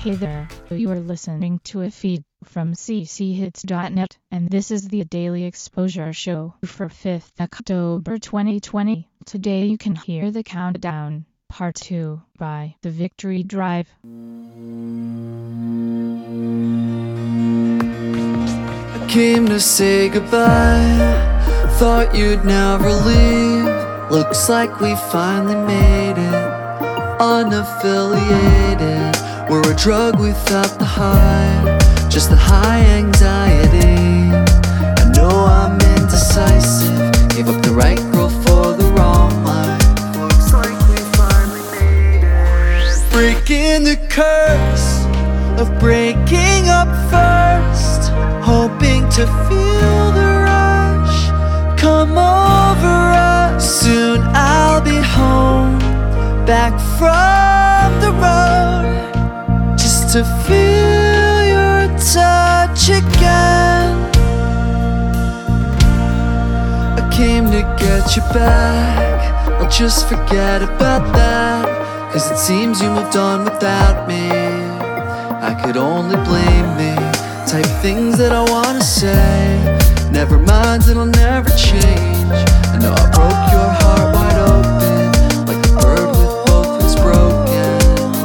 Hey there, you are listening to a feed from cchits.net, and this is the Daily Exposure Show for 5th October 2020. Today you can hear the Countdown, Part 2, by The Victory Drive. I came to say goodbye, thought you'd never leave. Looks like we finally made it, unaffiliated. We're a drug without the high, just the high anxiety. I know I'm indecisive, gave up the right girl for the wrong life. Looks like we finally made it. Breaking the curse of breaking up first, hoping to feel the rush come over us. Soon I'll be home, back from the road, just to feel your touch again. I came to get you back, I'll just forget about that, 'cause it seems you moved on without me. I could only blame me, type things that I wanna say. Never mind, it'll never change. I know I broke your heart wide open, like a bird with both wings broken.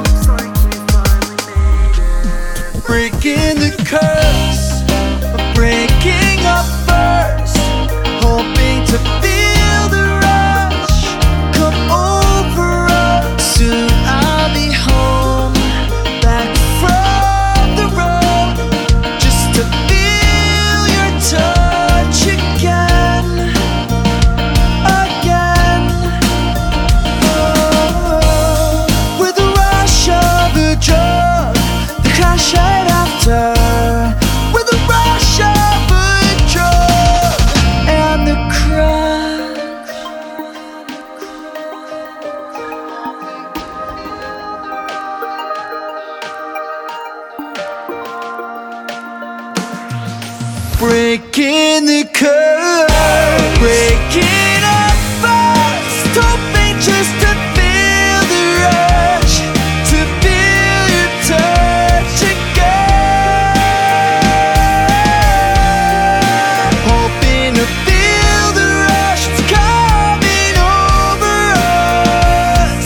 Breaking the curse of breaking up first, hoping to feel the rush come over us. Soon I'll be home, back from the road, just to feel your touch again, again. Oh, with the rush of the drug, the crash right after, with the rush of the drug and the crash. Breaking the curse, breaking up fast, hoping just to feel the rush, to feel your touch again. Hoping to feel the rush coming over us.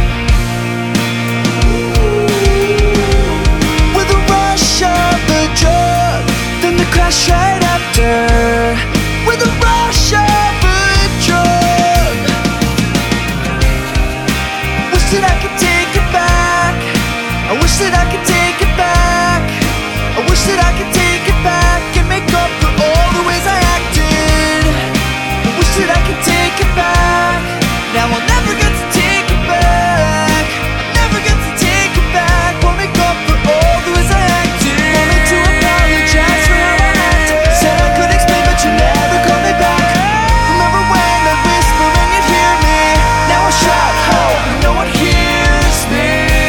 With the rush of the drug, then the crash right after, with the rush of the drug. Wish that I could take it back, I wish that I could take it back, I wish that I could take it back and make up for all the ways I acted. I wish that I could take it back, now I'll never get to take it back, never get to take it back. Won't make up for all the ways I acted. Wanted to apologize for how I acted, said I could explain but you never called me back. Remember when I whisper and you'd hear me, now I shout, hope no one hears me.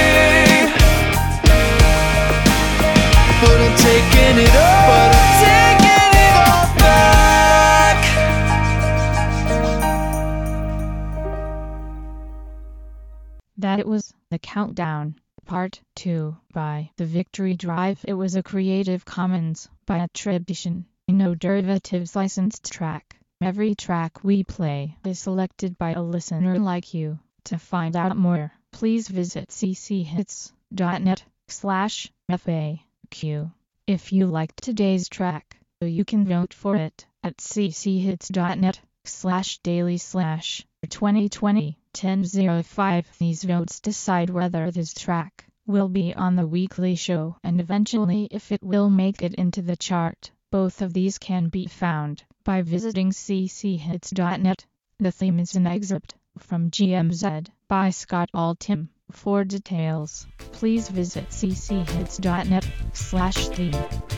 But I'm taking it all, but I'm taking it all back. That it was The Countdown, Part 2, by The Victory Drive. It was a Creative Commons by attribution, no derivatives licensed track. Every track we play is selected by a listener like you. To find out more, please visit cchits.net/FAQ. If you liked today's track, you can vote for it at cchits.net/daily/2020-1005. These votes decide whether this track will be on the weekly show and eventually if it will make it into the chart. Both of these can be found by visiting cchits.net. The theme is an excerpt from GMZ by Scott Altham. For details, please visit cchits.net/theme.